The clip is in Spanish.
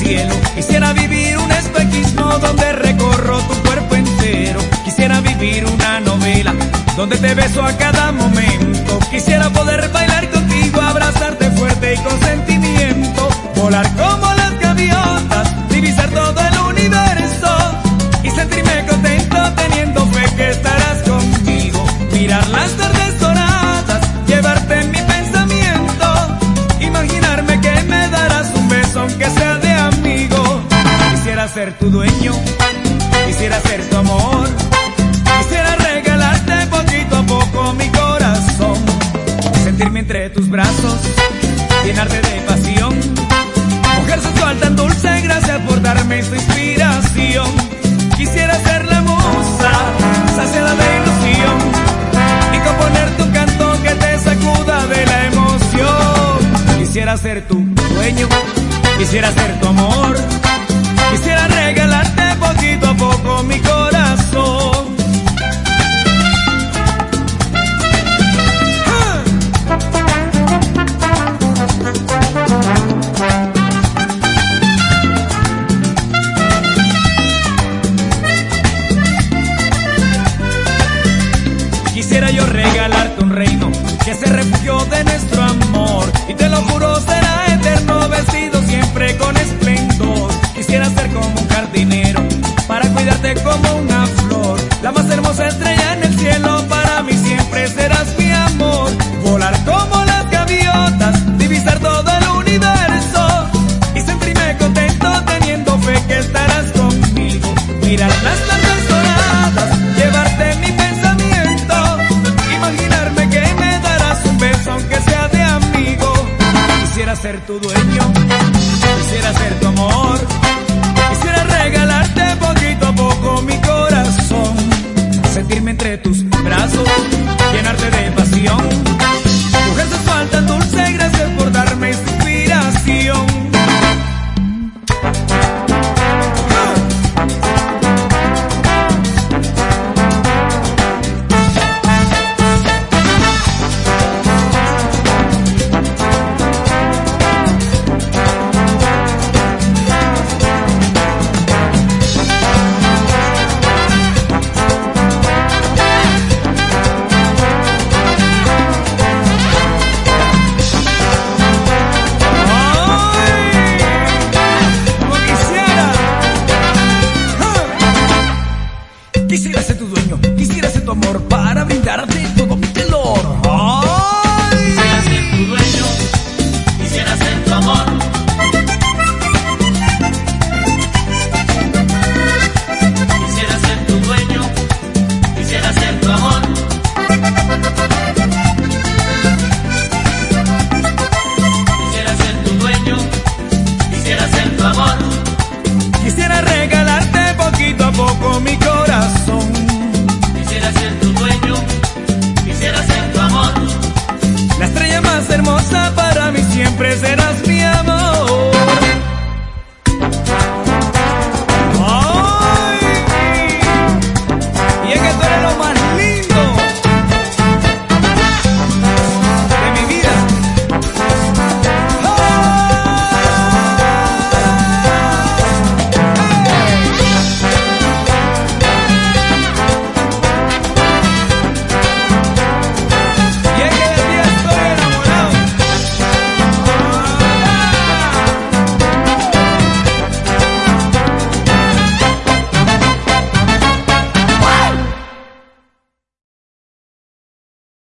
cielo. Quisiera vivir un espejismo donde recorro tu cuerpo entero. Quisiera vivir una novela donde te beso a cada momento. Quisiera poder bailar contigo, abrazarte fuerte y con sentimiento. Volar como las gaviotas, divisar todo el universo y sentirme contento teniendo fe que estarás conmigo. Mirar las tardes doradas, llevarte en mi pensamiento, imaginarme que me darás un beso aunque sea de amigo. Quisiera ser tu dueño, quisiera ser tu amor, quisiera regalarte poquito a poco mi corazón, sentirme entre tus brazos, llenarte de pasión. Mujer sensual tan dulce, gracias por darme tu inspiración. Quisiera ser la musa, saciada de ilusión, y componerte un canto que te sacuda de la emoción. Quisiera ser tu dueño, quisiera ser tu amor, quisiera regalarte poquito a poco mi corazón. Quisiera yo regalarte un reino que se refugió de nuestro amor, y te lo juro será eterno, vestido siempre con esplendor. Quisiera ser como un jardinero para cuidarte como una flor, la más hermosa estrella en el cielo, para mí siempre serás mi amor. Volar como las gaviotas, divisar todo el universo y sentirme contento teniendo fe que estarás conmigo. Mirar las tardes doradas, llevarte en mi pensamiento, imaginarme que me darás un beso aunque sea de amigo. Quisiera ser tu dueño, quisiera ser tu amor, quisiera regalarte poquito a poco mi corazón, sentirme entre tus brazos, llenarte de pasión. Mujer sensual tan dulce, gracias por darme esta inspiración. Quisiera ser tu dueño, quisiera ser tu amor para brindarte todo mi calor. ¡Ay! Quisiera ser tu dueño, quisiera ser tu amor. Quisiera ser tu dueño, quisiera ser tu amor. Quisiera ser tu dueño, quisiera ser tu amor. Quisiera regalarte poquito a poco mi corazón. Quisiera ser tu dueño, quisiera ser tu amor. La estrella más hermosa para mí siempre serás